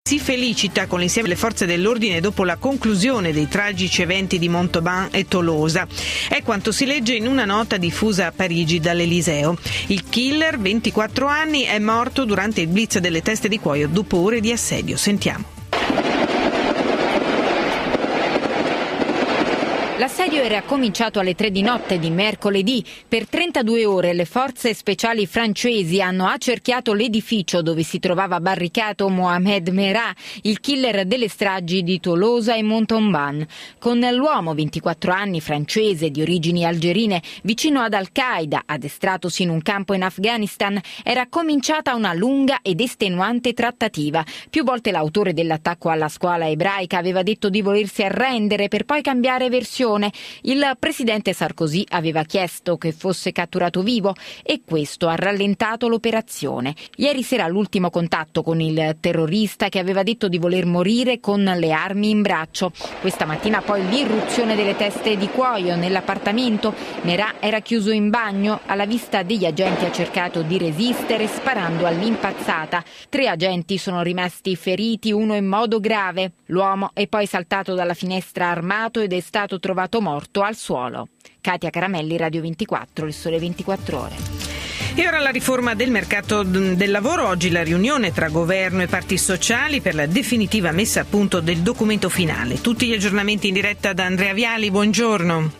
si felicita con l'insieme delle forze dell'ordine dopo la conclusione dei tragici eventi di Montauban e Tolosa. È quanto si legge in una nota diffusa a Parigi dall'Eliseo. Il killer, 24 anni, è morto durante il blitz delle teste di cuoio dopo ore di assedio. Sentiamo. L'assedio era cominciato alle 3 di notte di mercoledì. Per 32 ore le forze speciali francesi hanno accerchiato l'edificio dove si trovava barricato Mohamed Merah, il killer delle stragi di Tolosa e Montauban. Con l'uomo, 24 anni, francese di origini algerine, vicino ad Al-Qaeda, addestratosi in un campo in Afghanistan, era cominciata una lunga ed estenuante trattativa. Più volte l'autore dell'attacco alla scuola ebraica aveva detto di volersi arrendere per poi cambiare versione. Il presidente Sarkozy aveva chiesto che fosse catturato vivo e questo ha rallentato l'operazione. Ieri sera l'ultimo contatto con il terrorista che aveva detto di voler morire con le armi in braccio. Questa mattina poi l'irruzione delle teste di cuoio nell'appartamento. Merah era chiuso in bagno. Alla vista degli agenti ha cercato di resistere sparando all'impazzata. 3 agenti sono rimasti feriti, uno in modo grave. L'uomo è poi saltato dalla finestra armato ed è stato trovato morto al suolo. Katia Caramelli, Radio 24, Il Sole 24 Ore. E ora la riforma del mercato del lavoro. Oggi la riunione tra governo e parti sociali per la definitiva messa a punto del documento finale. Tutti gli aggiornamenti in diretta da Andrea Viali, buongiorno.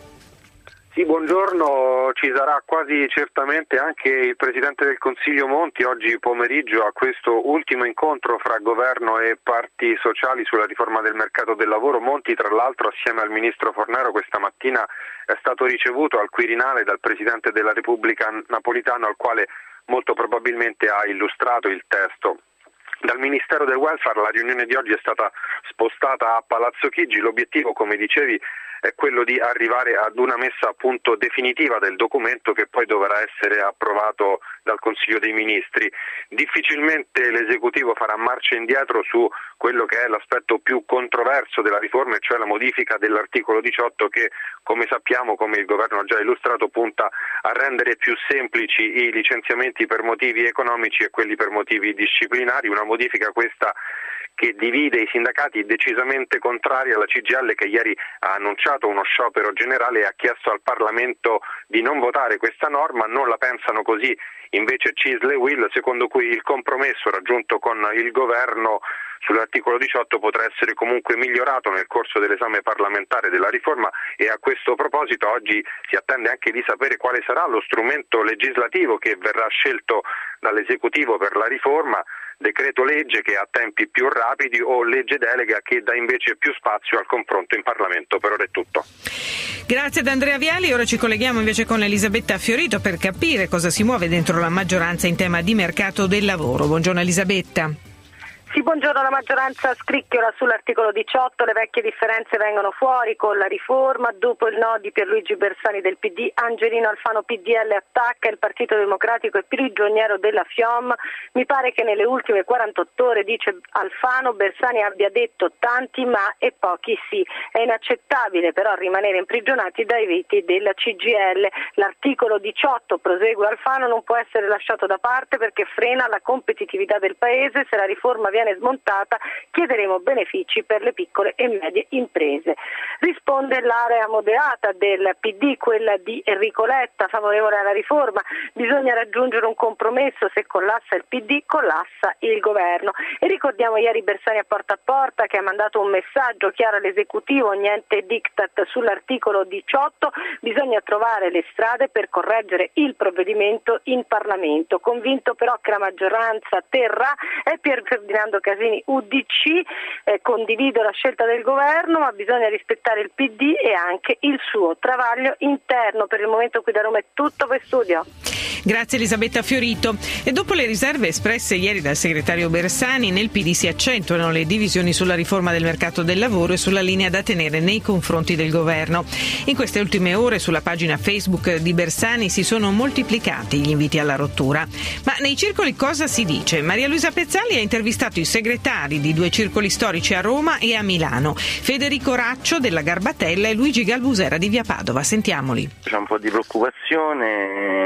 Sì, buongiorno. Ci sarà quasi certamente anche il Presidente del Consiglio Monti oggi pomeriggio a questo ultimo incontro fra governo e parti sociali sulla riforma del mercato del lavoro. Monti, tra l'altro, assieme al Ministro Fornero questa mattina è stato ricevuto al Quirinale dal Presidente della Repubblica Napolitano, al quale molto probabilmente ha illustrato il testo. Dal Ministero del Welfare la riunione di oggi è stata spostata a Palazzo Chigi. L'obiettivo, come dicevi, è quello di arrivare ad una messa a punto definitiva del documento che poi dovrà essere approvato dal Consiglio dei Ministri. Difficilmente l'esecutivo farà marcia indietro su quello che è l'aspetto più controverso della riforma, e cioè la modifica dell'articolo 18 che, come sappiamo, come il governo ha già illustrato, punta a rendere più semplici i licenziamenti per motivi economici e quelli per motivi disciplinari. Una modifica questa che divide i sindacati decisamente contrari alla CGIL, che ieri ha annunciato uno sciopero generale e ha chiesto al Parlamento di non votare questa norma. Non la pensano così invece CISL e UIL, secondo cui il compromesso raggiunto con il governo sull'articolo 18 potrà essere comunque migliorato nel corso dell'esame parlamentare della riforma, e a questo proposito oggi si attende anche di sapere quale sarà lo strumento legislativo che verrà scelto dall'esecutivo per la riforma: decreto legge che ha tempi più rapidi o legge delega che dà invece più spazio al confronto in Parlamento. Per ora è tutto. Grazie ad Andrea Viali. Ora ci colleghiamo invece con Elisabetta Fiorito per capire cosa si muove dentro la maggioranza in tema di mercato del lavoro. Buongiorno Elisabetta. Sì, buongiorno. La maggioranza scricchiola sull'articolo 18, le vecchie differenze vengono fuori con la riforma. Dopo il no di Pierluigi Bersani del PD, Angelino Alfano PDL attacca il Partito Democratico e prigioniero della FIOM. Mi pare che nelle ultime 48 ore, dice Alfano, Bersani abbia detto tanti ma e pochi sì. È inaccettabile però rimanere imprigionati dai veti della CGIL. L'articolo 18, prosegue Alfano, non può essere lasciato da parte perché frena la competitività del Paese. Se la riforma viene smontata, chiederemo benefici per le piccole e medie imprese. Risponde l'area moderata del PD, quella di Enrico Letta, favorevole alla riforma. Bisogna raggiungere un compromesso, se collassa il PD collassa il governo. E ricordiamo ieri Bersani a porta che ha mandato un messaggio chiaro all'esecutivo: niente diktat sull'articolo 18, bisogna trovare le strade per correggere il provvedimento in Parlamento. Convinto però che la maggioranza terrà è Pier Ferdinando Casini UDC. Condivido la scelta del governo, ma bisogna rispettare il PD e anche il suo travaglio interno. Per il momento qui da Roma è tutto, per studio. Grazie Elisabetta Fiorito. E dopo le riserve espresse ieri dal segretario Bersani, nel PD si accentuano le divisioni sulla riforma del mercato del lavoro e sulla linea da tenere nei confronti del governo. In queste ultime ore sulla pagina Facebook di Bersani si sono moltiplicati gli inviti alla rottura. Ma nei circoli cosa si dice? Maria Luisa Pezzali ha intervistato i segretari di 2 circoli storici a Roma e a Milano, Federico Raccio della Garbatella e Luigi Galbusera di Via Padova. Sentiamoli. C'è un po' di preoccupazione,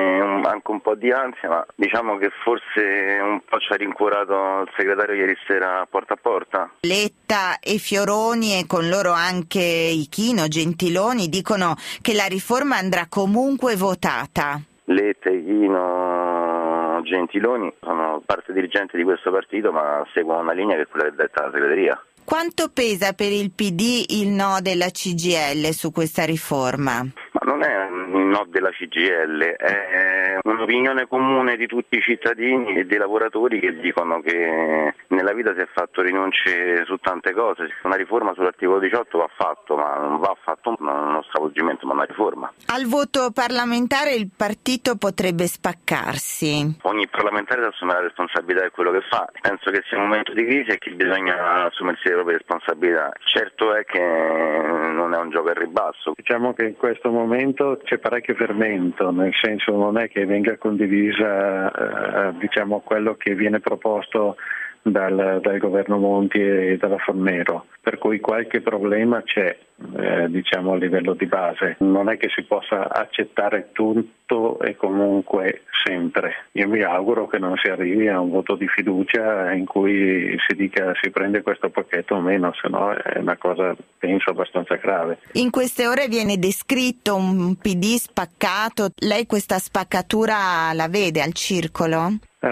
anche un po' di ansia, ma diciamo che forse un po' ci ha rincuorato il segretario ieri sera porta a porta. Letta e Fioroni e con loro anche Ichino, Gentiloni dicono che la riforma andrà comunque votata. Letta, Ichino, Gentiloni sono parte dirigente di questo partito, ma seguono una linea che è quella che detta la segreteria. Quanto pesa per il PD il no della CGIL su questa riforma? Ma non è un no della CGIL, è un'opinione comune di tutti i cittadini e dei lavoratori che dicono che nella vita si è fatto rinunce su tante cose. Una riforma sull'articolo 18 va fatto, ma non va fatto uno stravolgimento, ma una riforma. Al voto parlamentare il partito potrebbe spaccarsi. Ogni parlamentare si assume la responsabilità di quello che fa. Penso che sia un momento di crisi e che bisogna assumersi le proprie responsabilità. Certo è che non è un gioco al ribasso. Diciamo che in questo momento c'è parecchio fermento, nel senso non è che venga condivisa quello che viene proposto dal governo Monti e dalla Fornero, per cui qualche problema c'è a livello di base. Non è che si possa accettare tutto e comunque sempre. Io mi auguro che non si arrivi a un voto di fiducia in cui si dica si prende questo pacchetto o meno, se no è una cosa penso abbastanza grave. In queste ore viene descritto un PD spaccato. Lei questa spaccatura la vede al circolo?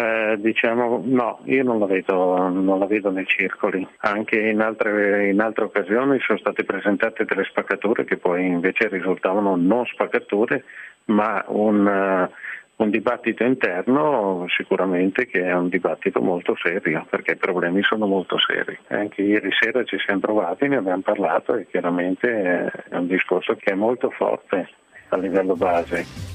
No, io non la vedo nei circoli. Anche in altre occasioni sono state presentate delle spaccature che poi invece risultavano non spaccature, ma un dibattito interno sicuramente che è un dibattito molto serio, perché i problemi sono molto seri. Anche ieri sera ci siamo trovati, ne abbiamo parlato e chiaramente è un discorso che è molto forte a livello base.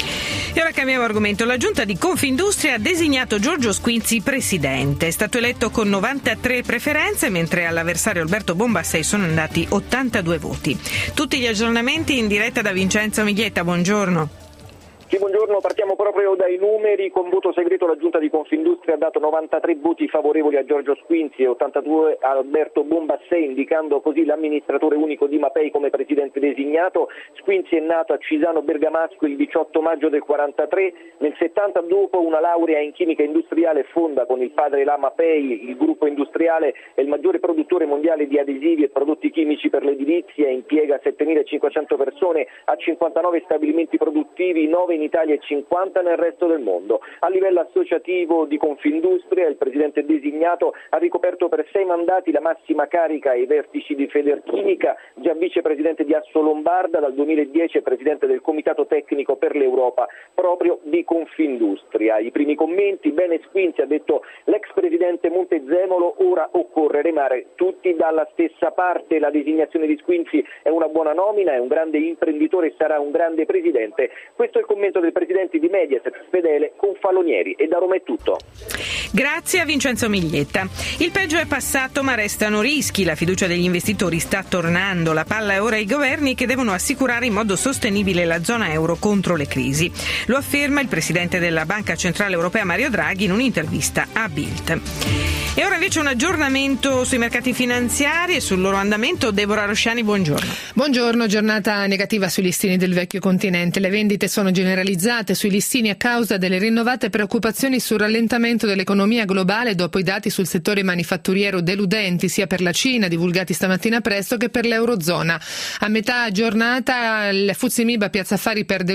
E ora cambiamo argomento. La giunta di Confindustria ha designato Giorgio Squinzi presidente. È stato eletto con 93 preferenze, mentre all'avversario Alberto Bombassei sono andati 82 voti. Tutti gli aggiornamenti in diretta da Vincenzo Miglietta. Buongiorno. Sì, buongiorno, partiamo proprio dai numeri. Con voto segreto la giunta di Confindustria ha dato 93 voti favorevoli a Giorgio Squinzi e 82 a Alberto Bombassei, indicando così l'amministratore unico di Mapei come presidente designato. Squinzi è nato a Cisano Bergamasco il 18 maggio del 43, nel 70 dopo una laurea in chimica industriale fonda con il padre la Mapei, il gruppo industriale è il maggiore produttore mondiale di adesivi e prodotti chimici per l'edilizia, impiega 7.500 persone, ha 59 stabilimenti produttivi, 9 in Italia e 50 nel resto del mondo. A livello associativo di Confindustria il presidente designato ha ricoperto per 6 mandati la massima carica ai vertici di Federchimica, già vicepresidente di Assolombarda, dal 2010 è presidente del comitato tecnico per l'Europa proprio di Confindustria. I primi commenti: bene Squinzi, ha detto l'ex presidente Montezemolo, ora occorre remare tutti dalla stessa parte. La designazione di Squinzi è una buona nomina, è un grande imprenditore e sarà un grande presidente. Questo è il commento del presidente di Mediaset Fedele Confalonieri. E da Roma è tutto. Grazie a Vincenzo Miglietta. Il peggio è passato, ma restano rischi. La fiducia degli investitori sta tornando. La palla è ora ai governi che devono assicurare in modo sostenibile la zona euro contro le crisi. Lo afferma il presidente della Banca Centrale Europea Mario Draghi in un'intervista a Bild. E ora invece un aggiornamento sui mercati finanziari e sul loro andamento. Deborah Rosciani, buongiorno. Buongiorno, giornata negativa sui listini del vecchio continente. Le vendite sono generalizzate sui listini a causa delle rinnovate preoccupazioni sul rallentamento dell'economia globale dopo i dati sul settore manifatturiero deludenti sia per la Cina, divulgati stamattina presto, che per l'Eurozona. A metà giornata il FTSE MIB a Piazza Affari perde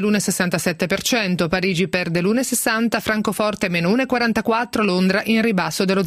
l'1,67%, Parigi perde l'1,60%, Francoforte meno 1,44%, Londra in ribasso dello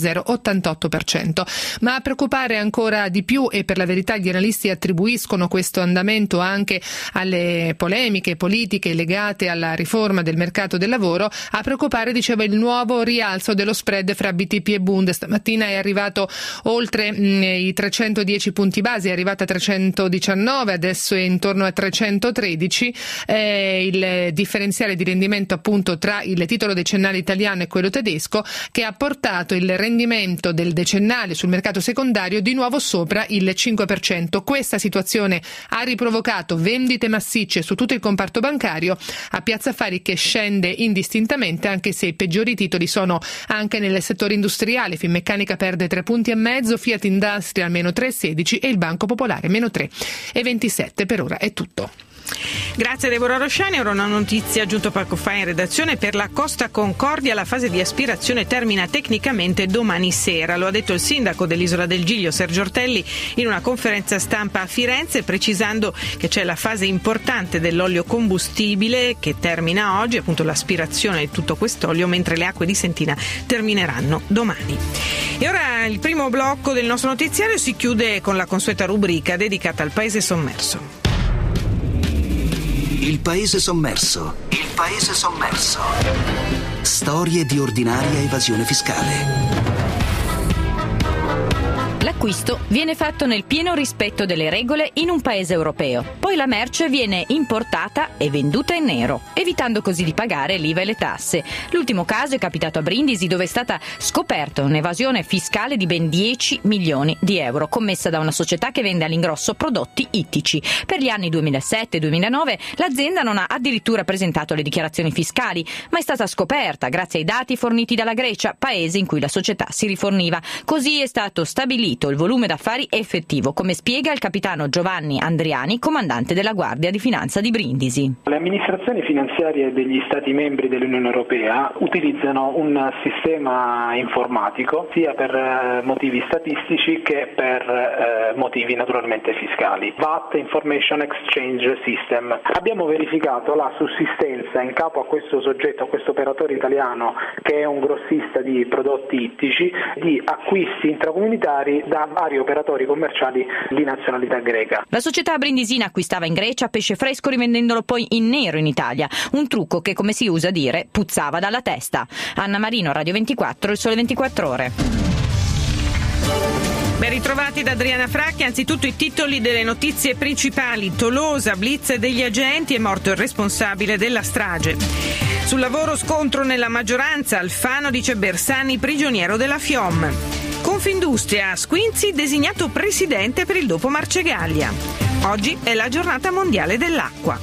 0,88%. Ma a preoccupare ancora di più, e per la verità gli analisti attribuiscono questo andamento anche alle polemiche politiche legate alla riforma del mercato del lavoro, a preoccupare, diceva, il nuovo rialzo dello spread fra BTP e Bund. Stamattina è arrivato oltre i 310 punti base, è arrivato a 319, adesso è intorno a 313. Il differenziale di rendimento appunto tra il titolo decennale italiano e quello tedesco, che ha portato il rendimento del decennale sul mercato secondario di nuovo sopra il 5%. Questa situazione ha riprovocato vendite massicce su tutto il comparto bancario, a Piazza Affari che scende indistintamente, anche se i peggiori titoli sono anche nel settore industriale. Finmeccanica perde 3,5 punti, Fiat Industrial meno 3,16 e il Banco Popolare meno 3,27. Per ora è tutto. Grazie a Deborah Rosciani. Ora una notizia giunto poco fa in redazione: per la Costa Concordia la fase di aspirazione termina tecnicamente domani sera. Lo ha detto il sindaco dell'Isola del Giglio, Sergio Ortelli, in una conferenza stampa a Firenze, precisando che c'è la fase importante dell'olio combustibile che termina oggi, appunto l'aspirazione di tutto quest'olio, mentre le acque di Sentina termineranno domani. E ora il primo blocco del nostro notiziario si chiude con la consueta rubrica dedicata al Paese sommerso. Il Paese sommerso. Il Paese sommerso. Storie di ordinaria evasione fiscale. L'acquisto viene fatto nel pieno rispetto delle regole in un paese europeo. Poi la merce viene importata e venduta in nero, evitando così di pagare l'IVA e le tasse. L'ultimo caso è capitato a Brindisi, dove è stata scoperta un'evasione fiscale di ben 10 milioni di euro, commessa da una società che vende all'ingrosso prodotti ittici. Per gli anni 2007 e 2009 l'azienda non ha addirittura presentato le dichiarazioni fiscali, ma è stata scoperta grazie ai dati forniti dalla Grecia, paese in cui la società si riforniva. Così è stato stabilito il volume d'affari effettivo, come spiega il capitano Giovanni Andriani, comandante della Guardia di Finanza di Brindisi. Le amministrazioni finanziarie degli Stati membri dell'Unione Europea utilizzano un sistema informatico sia per motivi statistici che per motivi naturalmente fiscali. VAT Information Exchange System. Abbiamo verificato la sussistenza in capo a questo soggetto, a questo operatore italiano che è un grossista di prodotti ittici, di acquisti intracomunitari da vari operatori commerciali di nazionalità greca. La società brindisina acquistava in Grecia pesce fresco rivendendolo poi in nero in Italia, un trucco che, come si usa dire, puzzava dalla testa. Anna Marino, Radio 24, Il Sole 24 Ore. Ben ritrovati da Adriana Fracchi. Anzitutto i titoli delle notizie principali. Tolosa, blitz degli agenti, è morto il responsabile della strage. Sul lavoro scontro nella maggioranza, Alfano dice Bersani prigioniero della FIOM. Confindustria, Squinzi designato presidente per il dopo Marcegaglia. Oggi è la giornata mondiale dell'acqua.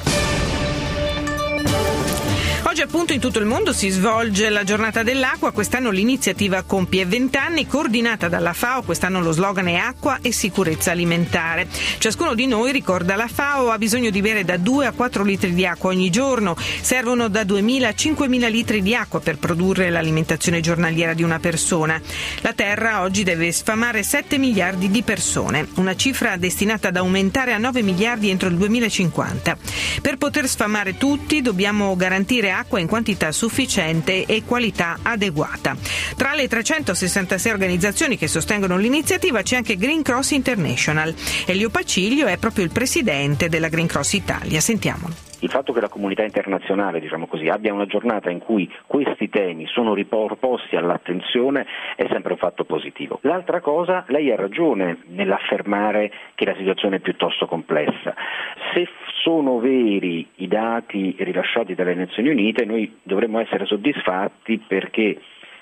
Oggi appunto in tutto il mondo si svolge la giornata dell'acqua. Quest'anno l'iniziativa compie 20 anni, coordinata dalla FAO. Quest'anno lo slogan è acqua e sicurezza alimentare. Ciascuno di noi, ricorda la FAO, ha bisogno di bere da 2 a 4 litri di acqua ogni giorno. Servono da 2.000 a 5.000 litri di acqua per produrre l'alimentazione giornaliera di una persona. La Terra oggi deve sfamare 7 miliardi di persone, una cifra destinata ad aumentare a 9 miliardi entro il 2050. Per poter sfamare tutti dobbiamo garantire acqua in quantità sufficiente e qualità adeguata. Tra le 366 organizzazioni che sostengono l'iniziativa c'è anche Green Cross International. Elio Paciglio è proprio il presidente della Green Cross Italia. Sentiamolo. Il fatto che la comunità internazionale, diciamo così, abbia una giornata in cui questi temi sono riproposti all'attenzione è sempre un fatto positivo. L'altra cosa, lei ha ragione nell'affermare che la situazione è piuttosto complessa. Se sono veri i dati rilasciati dalle Nazioni Unite, noi dovremmo essere soddisfatti perché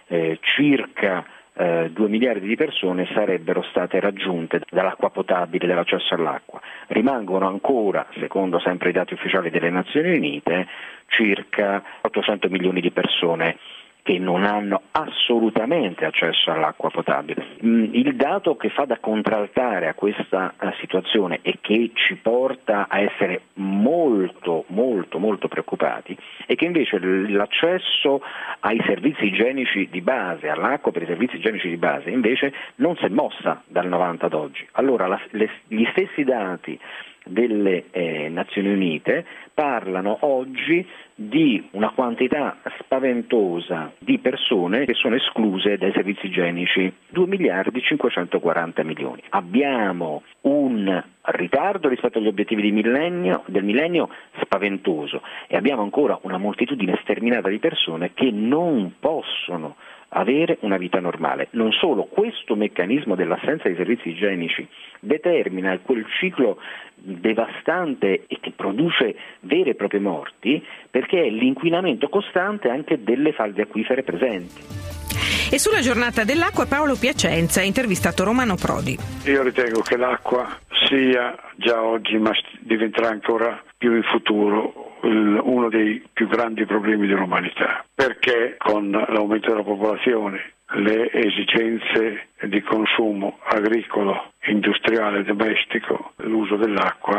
circa 2 miliardi di persone sarebbero state raggiunte dall'acqua potabile, dall'accesso all'acqua. Rimangono ancora, secondo sempre i dati ufficiali delle Nazioni Unite, circa 800 milioni di persone che non hanno assolutamente accesso all'acqua potabile. Il dato che fa da contraltare a questa situazione e che ci porta a essere molto preoccupati è che invece l'accesso ai servizi igienici di base, all'acqua per i servizi igienici di base, invece non si è mossa dal 90 ad oggi. Allora gli stessi dati delle Nazioni Unite parlano oggi di una quantità spaventosa di persone che sono escluse dai servizi igienici, 2 miliardi 540 milioni. Abbiamo un ritardo rispetto agli obiettivi del millennio spaventoso e abbiamo ancora una moltitudine sterminata di persone che non possono avere una vita normale. Non solo, questo meccanismo dell'assenza di servizi igienici determina quel ciclo devastante e che produce vere e proprie morti, perché è l'inquinamento costante anche delle falde acquifere presenti. E sulla giornata dell'acqua Paolo Piacenza ha intervistato Romano Prodi. Io ritengo che l'acqua sia già oggi, ma diventerà ancora più in futuro, uno dei più grandi problemi dell'umanità, perché con l'aumento della popolazione, le esigenze di consumo agricolo, industriale, domestico, l'uso dell'acqua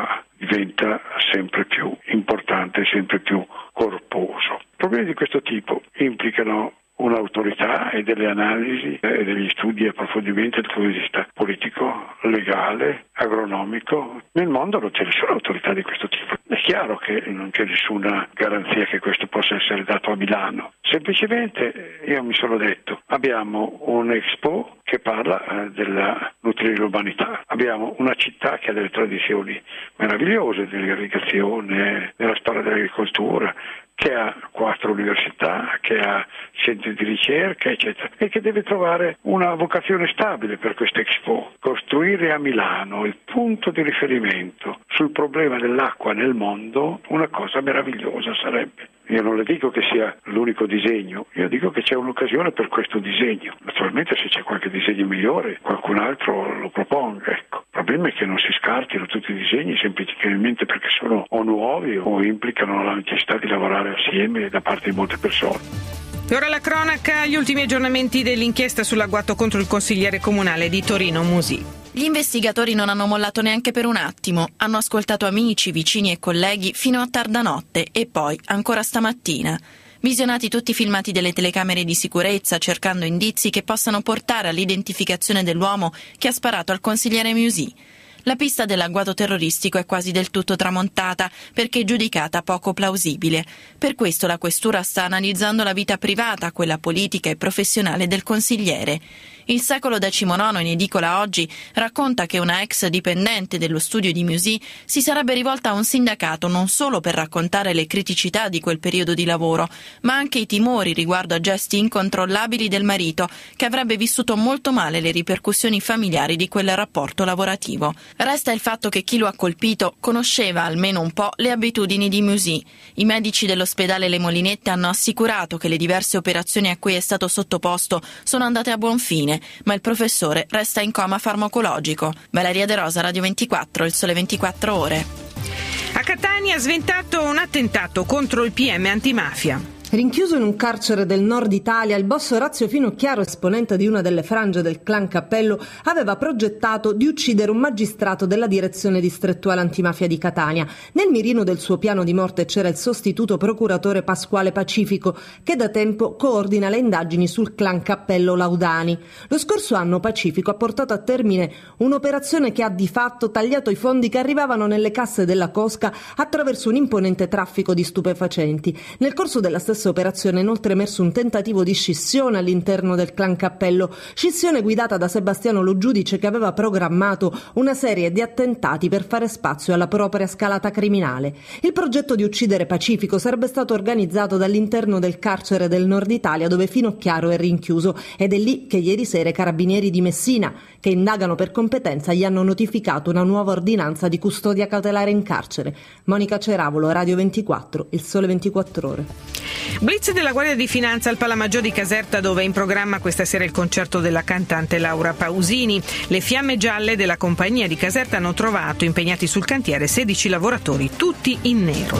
diventa sempre più importante, sempre più corposo. Problemi di questo tipo implicano un'autorità e delle analisi e degli studi e approfondimenti dal punto di vista politico, legale, agronomico. Nel mondo non c'è nessuna autorità di questo tipo. È chiaro che non c'è nessuna garanzia che questo possa essere dato a Milano. Semplicemente io mi sono detto, abbiamo un Expo che parla della nutrire l'umanità, abbiamo una città che ha delle tradizioni meravigliose dell'irrigazione, della storia dell'agricoltura, che ha 4 università, che ha centri di ricerca, eccetera, e che deve trovare una vocazione stabile per questa Expo. Costruire a Milano il punto di riferimento sul problema dell'acqua nel mondo, una cosa meravigliosa sarebbe. Io non le dico che sia l'unico disegno, io dico che c'è un'occasione per questo disegno. Naturalmente se c'è qualche disegno migliore, qualcun altro lo proponga, ecco. Il problema è che non si scartino tutti i disegni semplicemente perché sono o nuovi o implicano la necessità di lavorare assieme da parte di molte persone. E ora la cronaca, gli ultimi aggiornamenti dell'inchiesta sull'agguato contro il consigliere comunale di Torino Musì. Gli investigatori non hanno mollato neanche per un attimo, hanno ascoltato amici, vicini e colleghi fino a tarda notte e poi ancora stamattina. Visionati tutti i filmati delle telecamere di sicurezza cercando indizi che possano portare all'identificazione dell'uomo che ha sparato al consigliere Musì. La pista dell'agguato terroristico è quasi del tutto tramontata perché giudicata poco plausibile. Per questo la questura sta analizzando la vita privata, quella politica e professionale del consigliere. Il Secolo XIX in edicola oggi racconta che una ex dipendente dello studio di Musì si sarebbe rivolta a un sindacato non solo per raccontare le criticità di quel periodo di lavoro, ma anche i timori riguardo a gesti incontrollabili del marito, che avrebbe vissuto molto male le ripercussioni familiari di quel rapporto lavorativo. Resta il fatto che chi lo ha colpito conosceva almeno un po' le abitudini di Musì. I medici dell'ospedale Le Molinette hanno assicurato che le diverse operazioni a cui è stato sottoposto sono andate a buon fine, ma il professore resta in coma farmacologico. Valeria De Rosa, Radio 24, Il Sole 24 Ore. A Catania ha sventato un attentato contro il PM antimafia. Rinchiuso in un carcere del nord Italia, il boss Orazio Finocchiaro, esponente di una delle frange del clan Cappello, aveva progettato di uccidere un magistrato della direzione distrettuale antimafia di Catania. Nel mirino del suo piano di morte c'era il sostituto procuratore Pasquale Pacifico, che da tempo coordina le indagini sul clan Cappello Laudani. Lo scorso anno Pacifico ha portato a termine un'operazione che ha di fatto tagliato i fondi che arrivavano nelle casse della cosca attraverso un imponente traffico di stupefacenti. Nel corso della stessa operazione è inoltre emerso un tentativo di scissione all'interno del clan Cappello, scissione guidata da Sebastiano Lo Giudice, che aveva programmato una serie di attentati per fare spazio alla propria scalata criminale. Il progetto di uccidere Pacifico sarebbe stato organizzato dall'interno del carcere del nord Italia dove Finocchiaro è rinchiuso, ed è lì che ieri sera i carabinieri di Messina, che indagano per competenza, gli hanno notificato una nuova ordinanza di custodia cautelare in carcere. Monica Ceravolo, Radio 24, Il Sole 24 Ore. Blitz della Guardia di Finanza al Palamaggiò di Caserta, dove è in programma questa sera il concerto della cantante Laura Pausini. Le fiamme gialle della compagnia di Caserta hanno trovato impegnati sul cantiere 16 lavoratori, tutti in nero.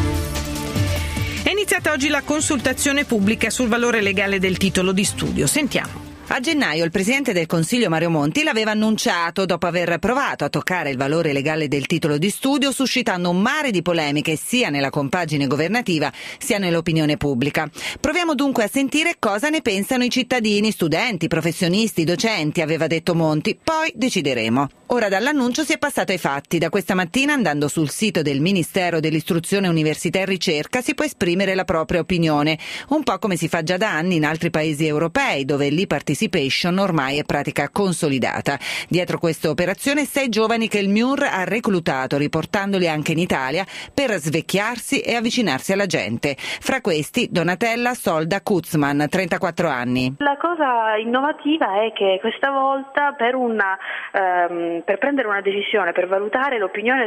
È iniziata oggi la consultazione pubblica sul valore legale del titolo di studio. Sentiamo. A gennaio il Presidente del Consiglio Mario Monti l'aveva annunciato dopo aver provato a toccare il valore legale del titolo di studio, suscitando un mare di polemiche sia nella compagine governativa sia nell'opinione pubblica. Proviamo dunque a sentire cosa ne pensano i cittadini, studenti, professionisti, docenti, aveva detto Monti, poi decideremo. Ora dall'annuncio si è passato ai fatti. Da questa mattina, andando sul sito del Ministero dell'Istruzione, Università e Ricerca, si può esprimere la propria opinione, un po' come si fa già da anni in altri paesi europei, dove l'e-participation ormai è pratica consolidata. Dietro questa operazione 6 giovani che il MIUR ha reclutato, riportandoli anche in Italia per svecchiarsi e avvicinarsi alla gente. Fra questi Donatella Solda Kuzman, 34 anni. La cosa innovativa è che questa volta per prendere una decisione, per valutare l'opinione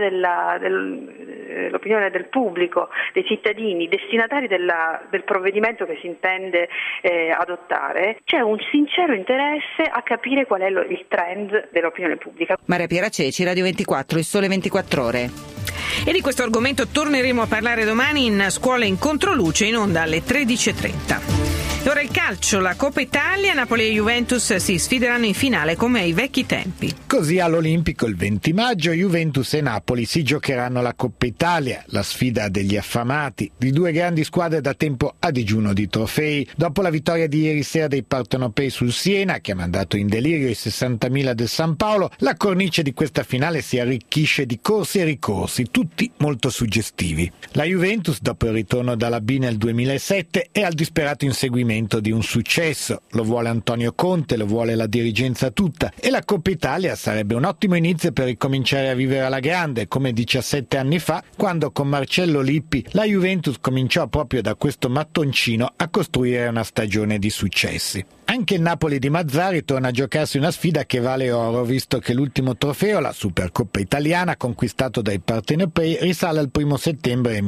del pubblico, dei cittadini, destinatari del provvedimento che si intende adottare, c'è un sincero interesse a capire qual è il trend dell'opinione pubblica. Maria Piera Ceci, Radio 24, Il Sole 24 Ore. E di questo argomento torneremo a parlare domani in Scuola in Controluce, in onda alle 13:30. E ora il calcio, la Coppa Italia, Napoli e Juventus si sfideranno in finale come ai vecchi tempi. Così all'Olimpico il 20 maggio Juventus e Napoli si giocheranno la Coppa Italia, la sfida degli affamati, di due grandi squadre da tempo a digiuno di trofei. Dopo la vittoria di ieri sera dei partenopei sul Siena, che ha mandato in delirio i 60.000 del San Paolo, la cornice di questa finale si arricchisce di corsi e ricorsi, tutti molto suggestivi. La Juventus, dopo il ritorno dalla B nel 2007, è al disperato inseguimento di un successo. Lo vuole Antonio Conte, lo vuole la dirigenza tutta, e la Coppa Italia sarebbe un ottimo inizio per ricominciare a vivere alla grande, come 17 anni fa, quando con Marcello Lippi la Juventus cominciò proprio da questo mattoncino a costruire una stagione di successi. Anche il Napoli di Mazzarri torna a giocarsi una sfida che vale oro, visto che l'ultimo trofeo, la Supercoppa italiana, conquistato dai partenopei, risale al 1 settembre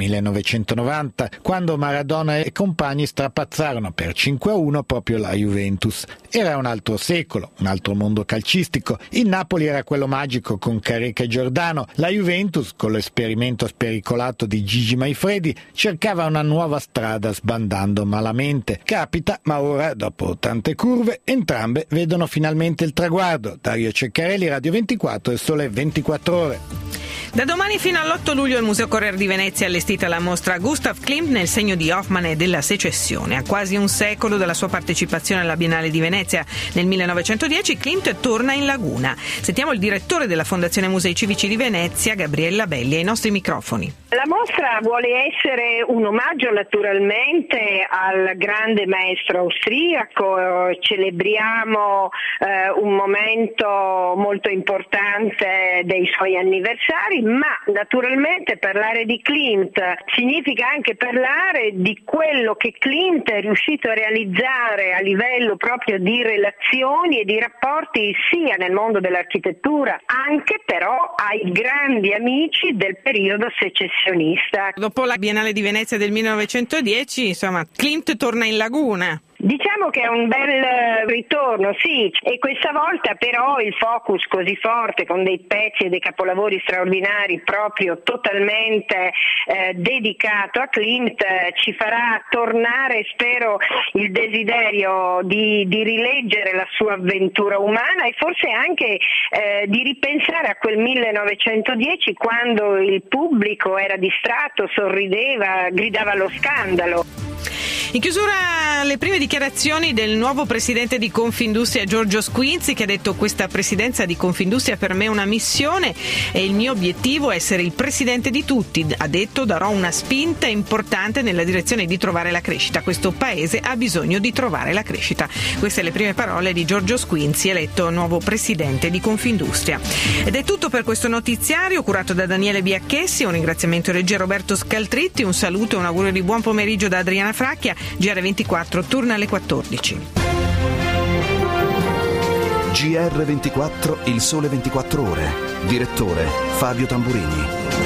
1990, quando Maradona e compagni strapazzarono per 5-1 proprio la Juventus. Era un altro secolo, un altro mondo calcistico. Il Napoli era quello magico con Careca e Giordano. La Juventus, con l'esperimento spericolato di Gigi Maifredi, cercava una nuova strada sbandando malamente. Capita, ma ora, dopo tante curve, entrambe vedono finalmente il traguardo. Dario Ceccarelli, Radio 24 e Sole 24 Ore. Da domani fino all'8 luglio al Museo Corriere di Venezia è allestita la mostra Gustav Klimt nel segno di Hoffmann e della secessione. A quasi un secolo dalla sua partecipazione alla Biennale di Venezia nel 1910, Klimt torna in Laguna. Sentiamo il direttore della Fondazione Musei Civici di Venezia, Gabriella Belli, ai nostri microfoni. La mostra vuole essere un omaggio naturalmente al grande maestro austriaco. Celebriamo un momento molto importante dei suoi anniversari, ma naturalmente parlare di Klimt significa anche parlare di quello che Klimt è riuscito a realizzare a livello proprio di relazioni e di rapporti sia nel mondo dell'architettura, anche però ai grandi amici del periodo secessionista. Dopo la Biennale di Venezia del 1910, insomma, Klimt torna in Laguna. Diciamo che è un bel ritorno, sì, e questa volta però il focus così forte con dei pezzi e dei capolavori straordinari proprio totalmente dedicato a Klimt ci farà tornare, spero, il desiderio di rileggere la sua avventura umana e forse anche di ripensare a quel 1910 quando il pubblico era distratto, sorrideva, gridava allo scandalo. In chiusura le prime dichiarazioni del nuovo presidente di Confindustria Giorgio Squinzi, che ha detto: questa presidenza di Confindustria per me è una missione e il mio obiettivo è essere il presidente di tutti. Ha detto: darò una spinta importante nella direzione di trovare la crescita. Questo paese ha bisogno di trovare la crescita. Queste le prime parole di Giorgio Squinzi, eletto nuovo presidente di Confindustria. Ed è tutto per questo notiziario curato da Daniele Biacchessi. Un ringraziamento a regia Roberto Scaltritti, un saluto e un augurio di buon pomeriggio da Adriana Fracchia. GR24 torna alle 14. GR24, il sole 24 ore. Direttore Fabio Tamburini.